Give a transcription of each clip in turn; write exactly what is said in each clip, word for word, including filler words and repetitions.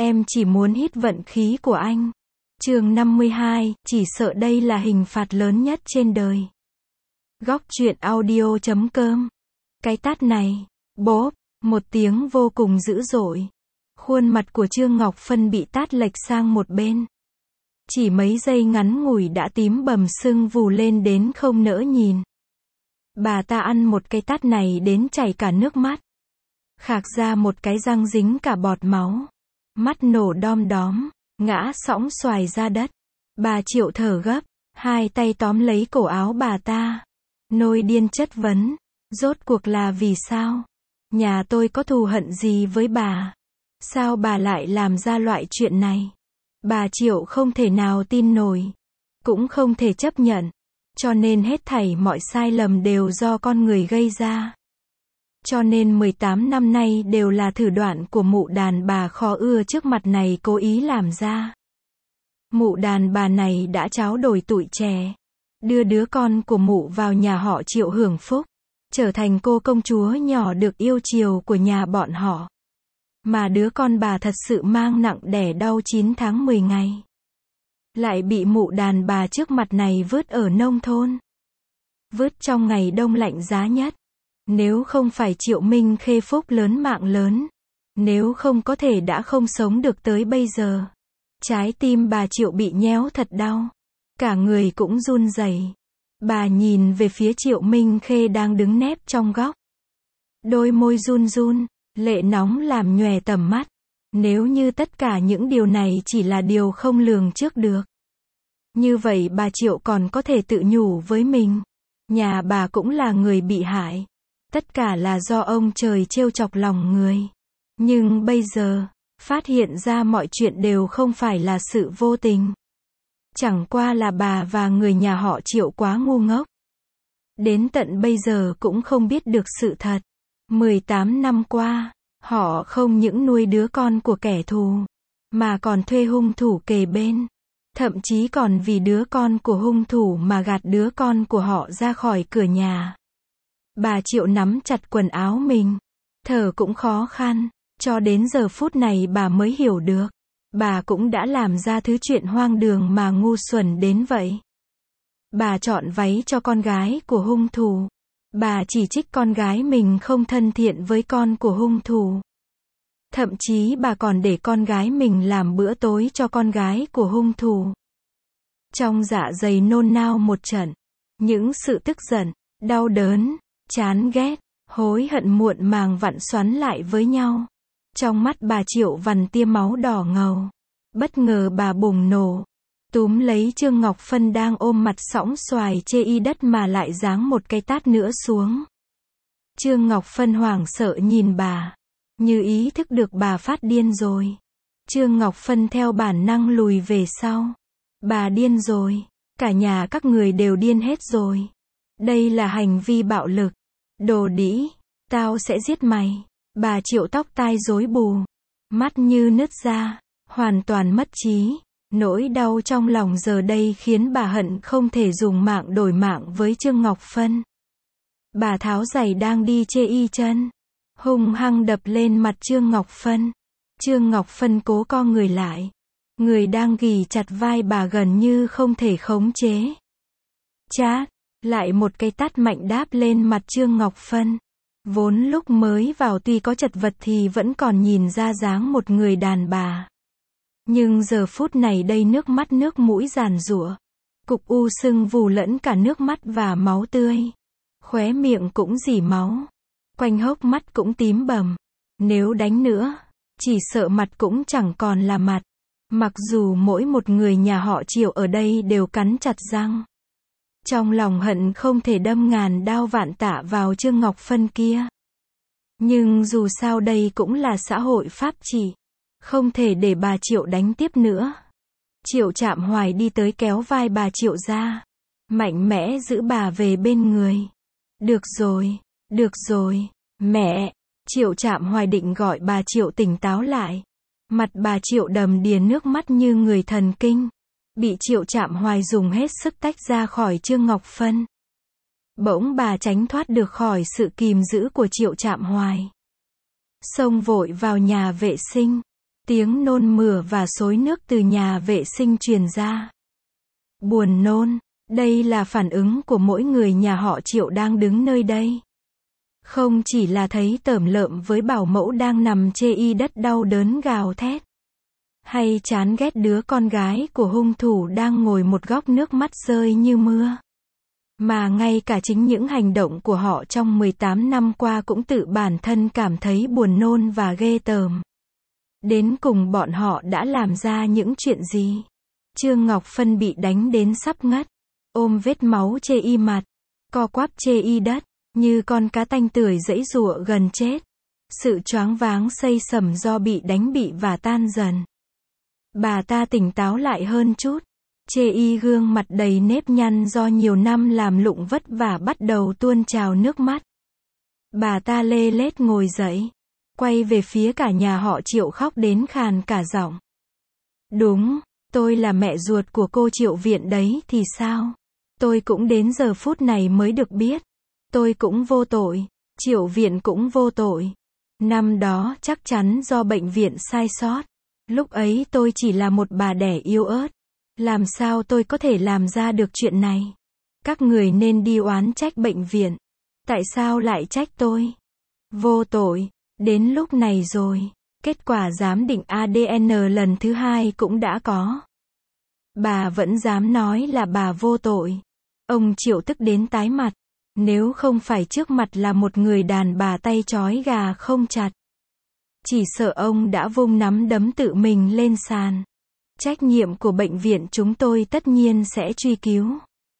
Em chỉ muốn hít vận khí của anh. Chương năm mươi hai, chỉ sợ đây là hình phạt lớn nhất trên đời. Góc truyện audio chấm com. Cái tát này, bốp, một tiếng vô cùng dữ dội. Khuôn mặt của Trương Ngọc Phân bị tát lệch sang một bên. Chỉ mấy giây ngắn ngủi đã tím bầm sưng vù lên đến không nỡ nhìn. Bà ta ăn một cái tát này đến chảy cả nước mắt. Khạc ra một cái răng dính cả bọt máu. Mắt nổ đom đóm, ngã sõng xoài ra đất. Bà Triệu thở gấp, hai tay tóm lấy cổ áo bà ta. Nôi điên chất vấn, rốt cuộc là vì sao? Nhà tôi có thù hận gì với bà? Sao bà lại làm ra loại chuyện này? Bà Triệu không thể nào tin nổi, cũng không thể chấp nhận, cho nên hết thảy mọi sai lầm đều do con người gây ra. Cho nên mười tám năm nay đều là thử đoạn của mụ đàn bà khó ưa trước mặt này cố ý làm ra. Mụ đàn bà này đã tráo đổi tuổi trẻ, đưa đứa con của mụ vào nhà họ Triệu hưởng phúc, trở thành cô công chúa nhỏ được yêu chiều của nhà bọn họ. Mà đứa con bà thật sự mang nặng đẻ đau chín tháng mười ngày. Lại bị mụ đàn bà trước mặt này vứt ở nông thôn. Vứt trong ngày đông lạnh giá nhất. Nếu không phải Triệu Minh Khê phúc lớn mạng lớn, nếu không có thể đã không sống được tới bây giờ. Trái tim bà Triệu bị nhéo thật đau, cả người cũng run rẩy. Bà nhìn về phía Triệu Minh Khê đang đứng nép trong góc. Đôi môi run run, lệ nóng làm nhòe tầm mắt. Nếu như tất cả những điều này chỉ là điều không lường trước được, như vậy bà Triệu còn có thể tự nhủ với mình. Nhà bà cũng là người bị hại. Tất cả là do ông trời trêu chọc lòng người. Nhưng bây giờ, phát hiện ra mọi chuyện đều không phải là sự vô tình. Chẳng qua là bà và người nhà họ Triệu quá ngu ngốc. Đến tận bây giờ cũng không biết được sự thật. mười tám năm qua, họ không những nuôi đứa con của kẻ thù, mà còn thuê hung thủ kề bên. Thậm chí còn vì đứa con của hung thủ mà gạt đứa con của họ ra khỏi cửa nhà. Bà Triệu nắm chặt quần áo mình, thở cũng khó khăn, cho đến giờ phút này bà mới hiểu được, bà cũng đã làm ra thứ chuyện hoang đường mà ngu xuẩn đến vậy. Bà chọn váy cho con gái của hung thủ, bà chỉ trích con gái mình không thân thiện với con của hung thủ. Thậm chí bà còn để con gái mình làm bữa tối cho con gái của hung thủ. Trong dạ dày nôn nao một trận, những sự tức giận, đau đớn, chán ghét, hối hận muộn màng vặn xoắn lại với nhau. Trong mắt bà Triệu vằn tia máu đỏ ngầu. Bất ngờ bà bùng nổ, túm lấy Trương Ngọc Phân đang ôm mặt sõng xoài chê y đất mà lại giáng một cái tát nữa xuống. Trương Ngọc Phân hoảng sợ nhìn bà, như ý thức được bà phát điên rồi. Trương Ngọc Phân theo bản năng lùi về sau. Bà điên rồi, cả nhà các người đều điên hết rồi. Đây là hành vi bạo lực. Đồ đĩ, tao sẽ giết mày. Bà Triệu tóc tai rối bù, mắt như nứt ra, hoàn toàn mất trí. Nỗi đau trong lòng giờ đây khiến bà hận không thể dùng mạng đổi mạng với Trương Ngọc Phân. Bà tháo giày đang đi chê y chân, hung hăng đập lên mặt Trương Ngọc Phân. Trương Ngọc Phân cố co người lại, người đang ghì chặt vai bà gần như không thể khống chế. Chát, lại một cái tát mạnh đáp lên mặt Trương Ngọc Phân. Vốn lúc mới vào tuy có chật vật thì vẫn còn nhìn ra dáng một người đàn bà. Nhưng giờ phút này đây nước mắt nước mũi giàn giụa. Cục u sưng vù lẫn cả nước mắt và máu tươi. Khóe miệng cũng rỉ máu. Quanh hốc mắt cũng tím bầm. Nếu đánh nữa, chỉ sợ mặt cũng chẳng còn là mặt. Mặc dù mỗi một người nhà họ Triệu ở đây đều cắn chặt răng. Trong lòng hận không thể đâm ngàn đao vạn tạ vào Trương Ngọc Phân kia. Nhưng dù sao đây cũng là xã hội pháp trị. Không thể để bà Triệu đánh tiếp nữa. Triệu Trạm Hoài đi tới kéo vai bà Triệu ra. Mạnh mẽ giữ bà về bên người. Được rồi, được rồi, mẹ. Triệu Trạm Hoài định gọi bà Triệu tỉnh táo lại. Mặt bà Triệu đầm đìa nước mắt như người thần kinh. Bị Triệu Trạm Hoài dùng hết sức tách ra khỏi Trương Ngọc Phân. Bỗng bà tránh thoát được khỏi sự kìm giữ của Triệu Trạm Hoài. Xông vội vào nhà vệ sinh, Tiếng nôn mửa và xối nước từ nhà vệ sinh truyền ra. Buồn nôn, đây là phản ứng của mỗi người nhà họ Triệu đang đứng nơi đây. Không chỉ là thấy tởm lợm với bảo mẫu đang nằm chê y đất đau đớn gào thét. Hay chán ghét đứa con gái của hung thủ đang ngồi một góc nước mắt rơi như mưa. Mà ngay cả chính những hành động của họ trong mười tám năm qua cũng tự bản thân cảm thấy buồn nôn và ghê tởm. Đến cùng bọn họ đã làm ra những chuyện gì? Trương Ngọc Phân bị đánh đến sắp ngất, ôm vết máu chê y mặt, co quắp chê y đất, như con cá tanh tưởi giãy giụa gần chết. Sự choáng váng xây sẩm do bị đánh bị và tan dần. Bà ta tỉnh táo lại hơn chút. Chê y gương mặt đầy nếp nhăn do nhiều năm làm lụng vất vả bắt đầu tuôn trào nước mắt. Bà ta lê lết ngồi dậy, quay về phía cả nhà họ Triệu khóc đến khàn cả giọng. Đúng, tôi là mẹ ruột của cô Triệu Viện đấy thì sao? Tôi cũng đến giờ phút này mới được biết. Tôi cũng vô tội, Triệu Viện cũng vô tội. Năm đó chắc chắn do bệnh viện sai sót. Lúc ấy tôi chỉ là một bà đẻ yếu ớt. Làm sao tôi có thể làm ra được chuyện này? Các người nên đi oán trách bệnh viện. Tại sao lại trách tôi? Vô tội. Đến lúc này rồi, kết quả giám định a đê en lần thứ hai cũng đã có. Bà vẫn dám nói là bà vô tội. Ông Triệu tức đến tái mặt. Nếu không phải trước mặt là một người đàn bà tay trói gà không chặt, chỉ sợ ông đã vung nắm đấm tự mình lên sàn. Trách nhiệm của bệnh viện chúng tôi tất nhiên sẽ truy cứu.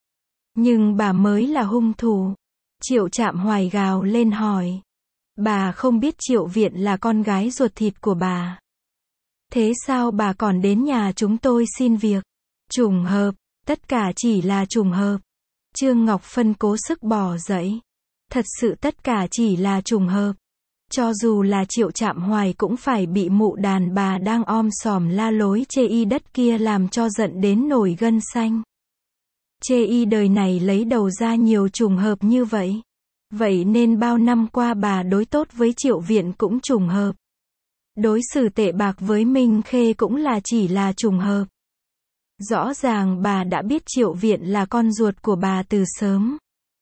Nhưng bà mới là hung thủ. Triệu Trạm Hoài gào lên hỏi. Bà không biết Triệu Viện là con gái ruột thịt của bà. Thế sao bà còn đến nhà chúng tôi xin việc? Trùng hợp, tất cả chỉ là trùng hợp. Trương Ngọc Phân cố sức bò dậy. Thật sự tất cả chỉ là trùng hợp. Cho dù là Triệu Trạm Hoài cũng phải bị mụ đàn bà đang om sòm la lối chê y đất kia làm cho giận đến nổi gân xanh. Chê y đời này lấy đầu ra nhiều trùng hợp như vậy. Vậy nên bao năm qua bà đối tốt với Triệu Viện cũng trùng hợp. Đối xử tệ bạc với Minh Khê cũng là chỉ là trùng hợp. Rõ ràng bà đã biết Triệu Viện là con ruột của bà từ sớm.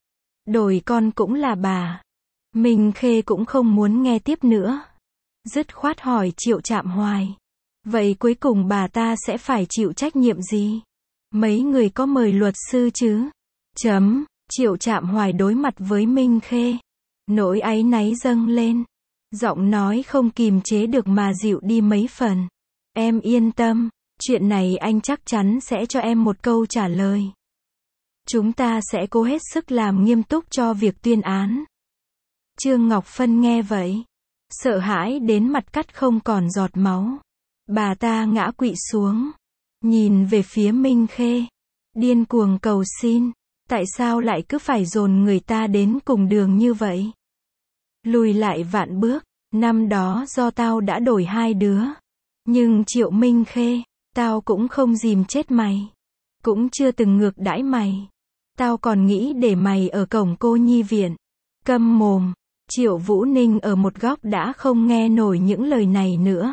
Đổi con cũng là bà. Minh Khê cũng không muốn nghe tiếp nữa. Dứt khoát hỏi Triệu Trạm Hoài. Vậy cuối cùng bà ta sẽ phải chịu trách nhiệm gì? Mấy người có mời luật sư chứ? Chấm. Triệu Trạm Hoài đối mặt với Minh Khê. Nỗi áy náy dâng lên. Giọng nói không kìm chế được mà dịu đi mấy phần. Em yên tâm. Chuyện này anh chắc chắn sẽ cho em một câu trả lời. Chúng ta sẽ cố hết sức làm nghiêm túc cho việc tuyên án. Trương Ngọc Phân nghe vậy, sợ hãi đến mặt cắt không còn giọt máu. Bà ta ngã quỵ xuống, nhìn về phía Minh Khê, điên cuồng cầu xin. Tại sao lại cứ phải dồn người ta đến cùng đường như vậy? Lùi lại vạn bước, năm đó do tao đã đổi hai đứa. Nhưng Triệu Minh Khê, tao cũng không dìm chết mày. Cũng chưa từng ngược đãi mày. Tao còn nghĩ để mày ở cổng cô nhi viện. Câm mồm. Triệu Vũ Ninh ở một góc đã không nghe nổi những lời này nữa.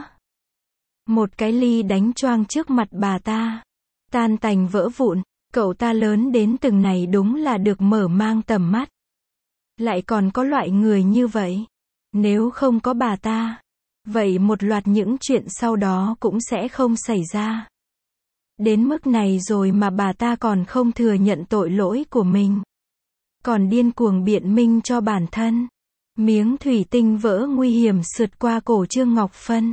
Một cái ly đánh choang trước mặt bà ta. Tan tành vỡ vụn. Cậu ta lớn đến từng này đúng là được mở mang tầm mắt. Lại còn có loại người như vậy. Nếu không có bà ta, vậy một loạt những chuyện sau đó cũng sẽ không xảy ra. Đến mức này rồi mà bà ta còn không thừa nhận tội lỗi của mình. Còn điên cuồng biện minh cho bản thân. Miếng thủy tinh vỡ nguy hiểm sượt qua cổ Trương Ngọc Phân.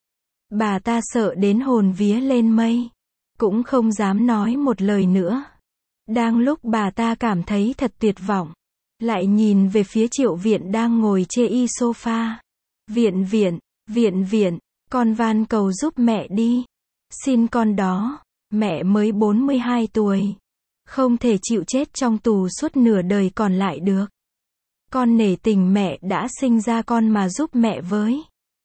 Bà ta sợ đến hồn vía lên mây. Cũng không dám nói một lời nữa. Đang lúc bà ta cảm thấy thật tuyệt vọng, lại nhìn về phía Triệu Viện đang ngồi chê y sofa. Viện viện, viện viện, con van cầu giúp mẹ đi. Xin con đó, mẹ mới bốn mươi hai tuổi. Không thể chịu chết trong tù suốt nửa đời còn lại được. Con nể tình mẹ đã sinh ra con mà giúp mẹ với.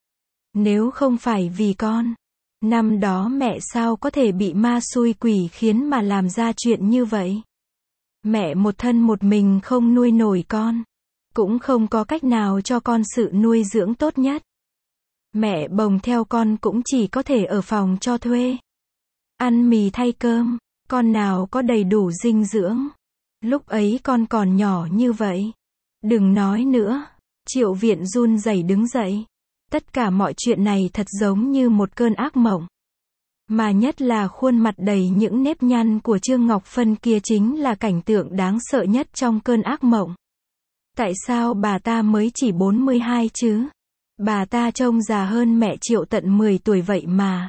Nếu không phải vì con, năm đó mẹ sao có thể bị ma xui quỷ khiến mà làm ra chuyện như vậy? Mẹ một thân một mình không nuôi nổi con. Cũng không có cách nào cho con sự nuôi dưỡng tốt nhất. Mẹ bồng theo con cũng chỉ có thể ở phòng cho thuê. Ăn mì thay cơm, con nào có đầy đủ dinh dưỡng. Lúc ấy con còn nhỏ như vậy. Đừng nói nữa. Triệu Viện run rẩy đứng dậy. Tất cả mọi chuyện này thật giống như một cơn ác mộng. Mà nhất là khuôn mặt đầy những nếp nhăn của Trương Ngọc Phân kia chính là cảnh tượng đáng sợ nhất trong cơn ác mộng. Tại sao bà ta mới chỉ bốn mươi hai chứ? Bà ta trông già hơn mẹ Triệu tận mười tuổi vậy mà.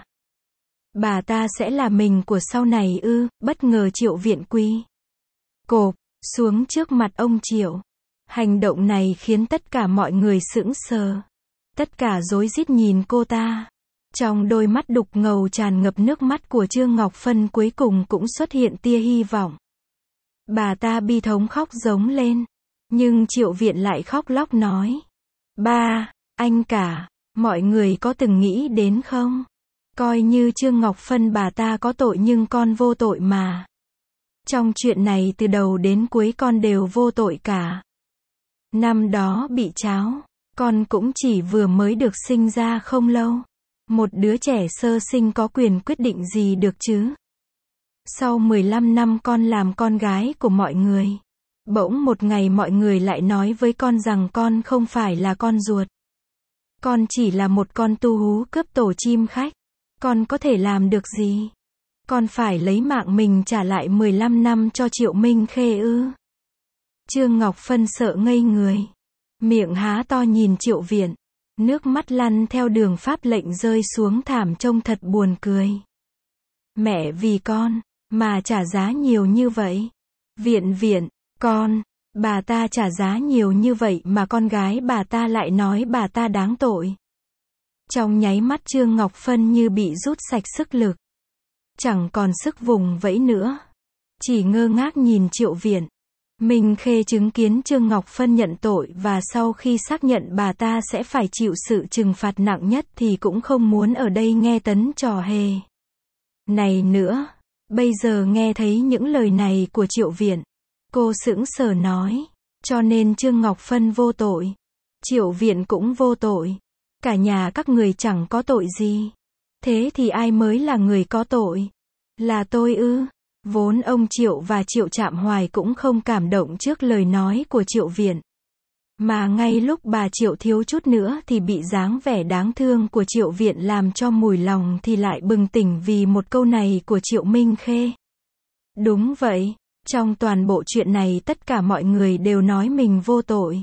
Bà ta sẽ là mình của sau này ư? Bất ngờ Triệu Viện quy cộp xuống trước mặt ông Triệu. Hành động này khiến tất cả mọi người sững sờ. Tất cả rối rít nhìn cô ta. Trong đôi mắt đục ngầu tràn ngập nước mắt của Trương Ngọc Phân cuối cùng cũng xuất hiện tia hy vọng. Bà ta bi thống khóc giống lên. Nhưng Triệu Viện lại khóc lóc nói. Ba, anh cả, mọi người có từng nghĩ đến không? Coi như Trương Ngọc Phân bà ta có tội nhưng con vô tội mà. Trong chuyện này từ đầu đến cuối con đều vô tội cả. Năm đó bị tráo, con cũng chỉ vừa mới được sinh ra không lâu. Một đứa trẻ sơ sinh có quyền quyết định gì được chứ? Sau mười lăm năm con làm con gái của mọi người. Bỗng một ngày mọi người lại nói với con rằng con không phải là con ruột. Con chỉ là một con tu hú cướp tổ chim khách. Con có thể làm được gì? Con phải lấy mạng mình trả lại mười lăm năm cho Triệu Minh Khê ư? Trương Ngọc Phân sợ ngây người. Miệng há to nhìn Triệu Viện. Nước mắt lăn theo đường pháp lệnh rơi xuống thảm trông thật buồn cười. Mẹ vì con, mà trả giá nhiều như vậy. Viện Viện, con, bà ta trả giá nhiều như vậy mà con gái bà ta lại nói bà ta đáng tội. Trong nháy mắt Trương Ngọc Phân như bị rút sạch sức lực. Chẳng còn sức vùng vẫy nữa. Chỉ ngơ ngác nhìn Triệu Viện. Minh Khê chứng kiến Trương Ngọc Phân nhận tội và sau khi xác nhận bà ta sẽ phải chịu sự trừng phạt nặng nhất thì cũng không muốn ở đây nghe tấn trò hề này nữa. Bây giờ nghe thấy những lời này của Triệu Viện, cô sững sờ nói, cho nên Trương Ngọc Phân vô tội. Triệu Viện cũng vô tội. Cả nhà các người chẳng có tội gì. Thế thì ai mới là người có tội? Là tôi ư? Vốn ông Triệu và Triệu Trạm Hoài cũng không cảm động trước lời nói của Triệu Viện. Mà ngay lúc bà Triệu thiếu chút nữa thì bị dáng vẻ đáng thương của Triệu Viện làm cho mùi lòng thì lại bừng tỉnh vì một câu này của Triệu Minh Khê. Đúng vậy, trong toàn bộ chuyện này tất cả mọi người đều nói mình vô tội.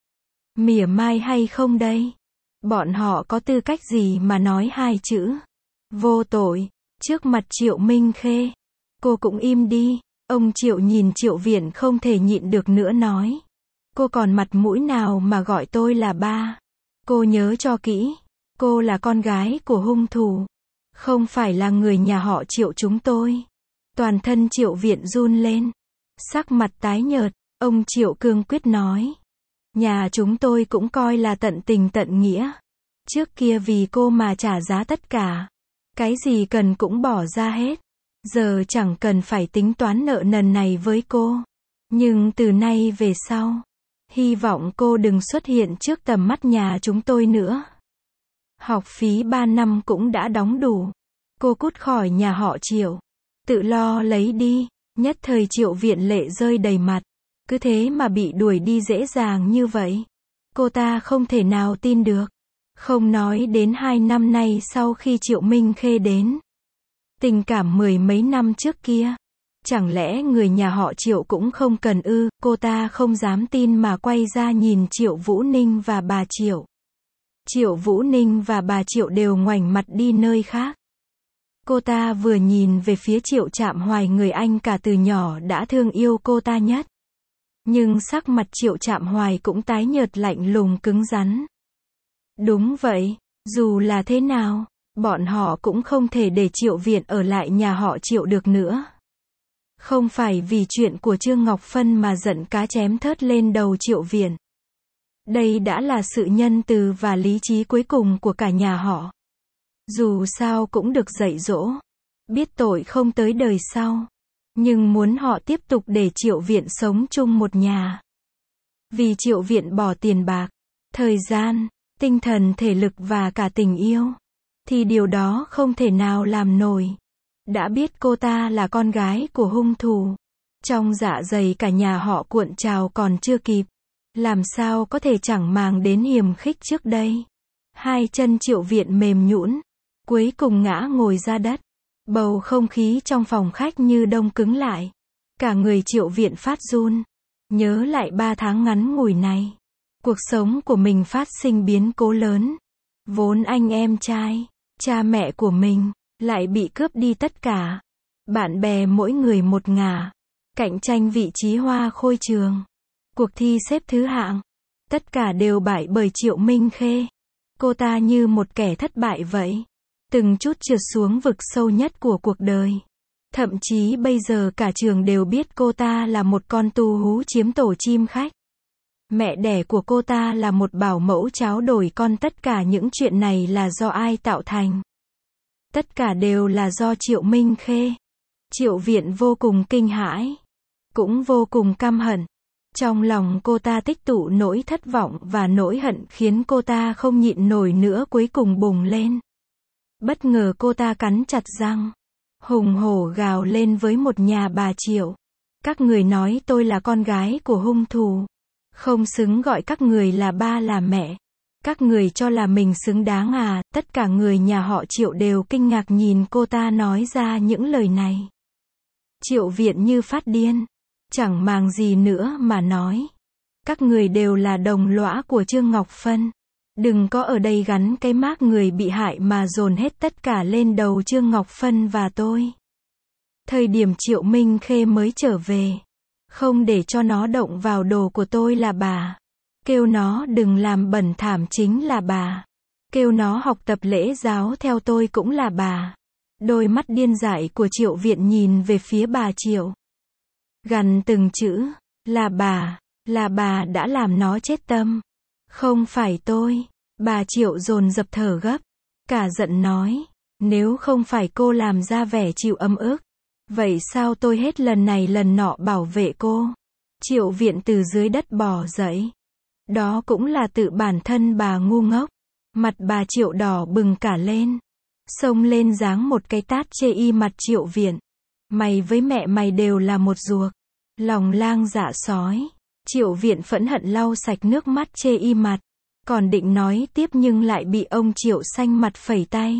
Mỉa mai hay không đây? Bọn họ có tư cách gì mà nói hai chữ vô tội trước mặt Triệu Minh Khê? Cô cũng im đi. Ông Triệu nhìn Triệu Viện không thể nhịn được nữa nói. Cô còn mặt mũi nào mà gọi tôi là ba? Cô nhớ cho kỹ. Cô là con gái của hung thủ. Không phải là người nhà họ Triệu chúng tôi. Toàn thân Triệu Viện run lên. Sắc mặt tái nhợt. Ông Triệu cương quyết nói. Nhà chúng tôi cũng coi là tận tình tận nghĩa. Trước kia vì cô mà trả giá tất cả. Cái gì cần cũng bỏ ra hết. Giờ chẳng cần phải tính toán nợ nần này với cô. Nhưng từ nay về sau, hy vọng cô đừng xuất hiện trước tầm mắt nhà chúng tôi nữa. Học phí ba năm cũng đã đóng đủ. Cô cút khỏi nhà họ Triệu. Tự lo lấy đi. Nhất thời Triệu Viện lệ rơi đầy mặt. Cứ thế mà bị đuổi đi dễ dàng như vậy. Cô ta không thể nào tin được. Không nói đến hai năm nay sau khi Triệu Minh Khê đến. Tình cảm mười mấy năm trước kia. Chẳng lẽ người nhà họ Triệu cũng không cần ư? Cô ta không dám tin mà quay ra nhìn Triệu Vũ Ninh và bà Triệu. Triệu Vũ Ninh và bà Triệu đều ngoảnh mặt đi nơi khác. Cô ta vừa nhìn về phía Triệu Trạm Hoài, người anh cả từ nhỏ đã thương yêu cô ta nhất. Nhưng sắc mặt Triệu Trạm Hoài cũng tái nhợt lạnh lùng cứng rắn. Đúng vậy, dù là thế nào, bọn họ cũng không thể để Triệu Viện ở lại nhà họ Triệu được nữa. Không phải vì chuyện của Trương Ngọc Phân mà giận cá chém thớt lên đầu Triệu Viện. Đây đã là sự nhân từ và lý trí cuối cùng của cả nhà họ. Dù sao cũng được dạy dỗ, biết tội không tới đời sau. Nhưng muốn họ tiếp tục để Triệu Viện sống chung một nhà. Vì Triệu Viện bỏ tiền bạc, thời gian, tinh thần thể lực và cả tình yêu, thì điều đó không thể nào làm nổi. Đã biết cô ta là con gái của hung thủ, trong dạ dày cả nhà họ cuộn trào còn chưa kịp, làm sao có thể chẳng màng đến hiềm khích trước đây. Hai chân Triệu Viện mềm nhũn, cuối cùng ngã ngồi ra đất. Bầu không khí trong phòng khách như đông cứng lại. Cả người Triệu Viện phát run. Nhớ lại ba tháng ngắn ngủi này, cuộc sống của mình phát sinh biến cố lớn. Vốn anh em trai, cha mẹ của mình, lại bị cướp đi tất cả. Bạn bè mỗi người một ngả. Cạnh tranh vị trí hoa khôi trường. Cuộc thi xếp thứ hạng. Tất cả đều bại bởi Triệu Minh Khê. Cô ta như một kẻ thất bại vậy. Từng chút trượt xuống vực sâu nhất của cuộc đời. Thậm chí bây giờ cả trường đều biết cô ta là một con tu hú chiếm tổ chim khách. Mẹ đẻ của cô ta là một bảo mẫu cháo đổi con. Tất cả những chuyện này là do ai tạo thành? Tất cả đều là do Triệu Minh Khê. Triệu Viện vô cùng kinh hãi, cũng vô cùng căm hận. Trong lòng cô ta tích tụ nỗi thất vọng và nỗi hận khiến cô ta không nhịn nổi nữa, cuối cùng bùng lên. Bất ngờ cô ta cắn chặt răng, hùng hổ gào lên với một nhà bà Triệu. Các người nói tôi là con gái của hung thủ, không xứng gọi các người là ba là mẹ. Các người cho là mình xứng đáng à? Tất cả người nhà họ Triệu đều kinh ngạc nhìn cô ta nói ra những lời này. Triệu Viện như phát điên, chẳng màng gì nữa mà nói. Các người đều là đồng lõa của Trương Ngọc Phân. Đừng có ở đây gắn cái mác người bị hại mà dồn hết tất cả lên đầu Trương Ngọc Phân và tôi. Thời điểm Triệu Minh Khê mới trở về, không để cho nó động vào đồ của tôi là bà. Kêu nó đừng làm bẩn thảm chính là bà. Kêu nó học tập lễ giáo theo tôi cũng là bà. Đôi mắt điên dại của Triệu Viện nhìn về phía bà Triệu. Gằn từng chữ, là bà, là bà đã làm nó chết tâm. Không phải tôi. Bà Triệu dồn dập thở gấp, cả giận nói, nếu không phải cô làm ra vẻ chịu âm ức, vậy sao tôi hết lần này lần nọ bảo vệ cô? Triệu Viện từ dưới đất bò dậy. Đó cũng là tự bản thân bà ngu ngốc. Mặt bà Triệu đỏ bừng cả lên, xông lên giáng một cái tát chê y mặt Triệu Viện. Mày với mẹ mày đều là một ruột. Lòng lang dạ sói. Triệu Viện phẫn hận lau sạch nước mắt chê y mặt. Còn định nói tiếp nhưng lại bị ông Triệu xanh mặt phẩy tay.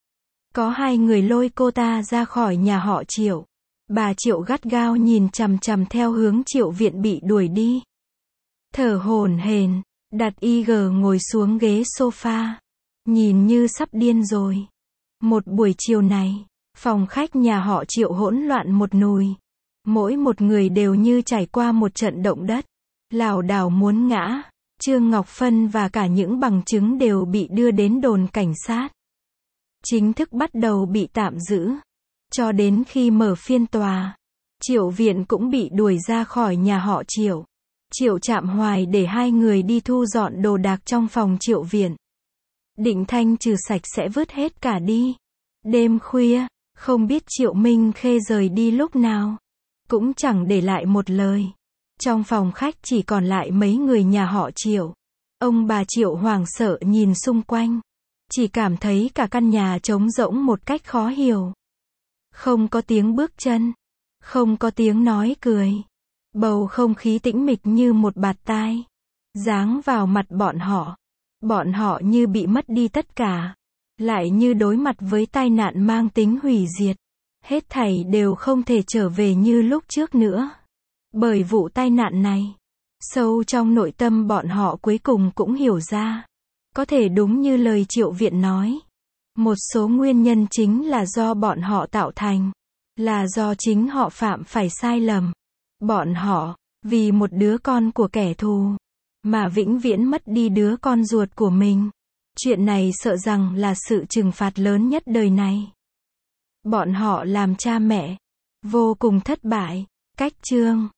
Có hai người lôi cô ta ra khỏi nhà họ Triệu. Bà Triệu gắt gao nhìn chằm chằm theo hướng Triệu Viện bị đuổi đi. Thở hổn hển, đặt y gờ ngồi xuống ghế sofa. Nhìn như sắp điên rồi. Một buổi chiều này, phòng khách nhà họ Triệu hỗn loạn một nùi. Mỗi một người đều như trải qua một trận động đất. Lảo đảo muốn ngã. Trương Ngọc Phân và cả những bằng chứng đều bị đưa đến đồn cảnh sát. Chính thức bắt đầu bị tạm giữ. Cho đến khi mở phiên tòa, Triệu Viện cũng bị đuổi ra khỏi nhà họ Triệu. Triệu Trạm Hoài để hai người đi thu dọn đồ đạc trong phòng Triệu Viện. Định thanh trừ sạch sẽ vứt hết cả đi. Đêm khuya, không biết Triệu Minh Khê rời đi lúc nào, cũng chẳng để lại một lời. Trong phòng khách chỉ còn lại mấy người nhà họ Triệu. Ông bà Triệu hoảng sợ nhìn xung quanh. Chỉ cảm thấy cả căn nhà trống rỗng một cách khó hiểu. Không có tiếng bước chân. Không có tiếng nói cười. Bầu không khí tĩnh mịch như một bạt tai. Giáng vào mặt bọn họ. Bọn họ như bị mất đi tất cả. Lại như đối mặt với tai nạn mang tính hủy diệt. Hết thảy đều không thể trở về như lúc trước nữa. Bởi vụ tai nạn này, sâu trong nội tâm bọn họ cuối cùng cũng hiểu ra. Có thể đúng như lời Triệu Viện nói. Một số nguyên nhân chính là do bọn họ tạo thành. Là do chính họ phạm phải sai lầm. Bọn họ, vì một đứa con của kẻ thù, mà vĩnh viễn mất đi đứa con ruột của mình. Chuyện này sợ rằng là sự trừng phạt lớn nhất đời này. Bọn họ làm cha mẹ, vô cùng thất bại. Cách chương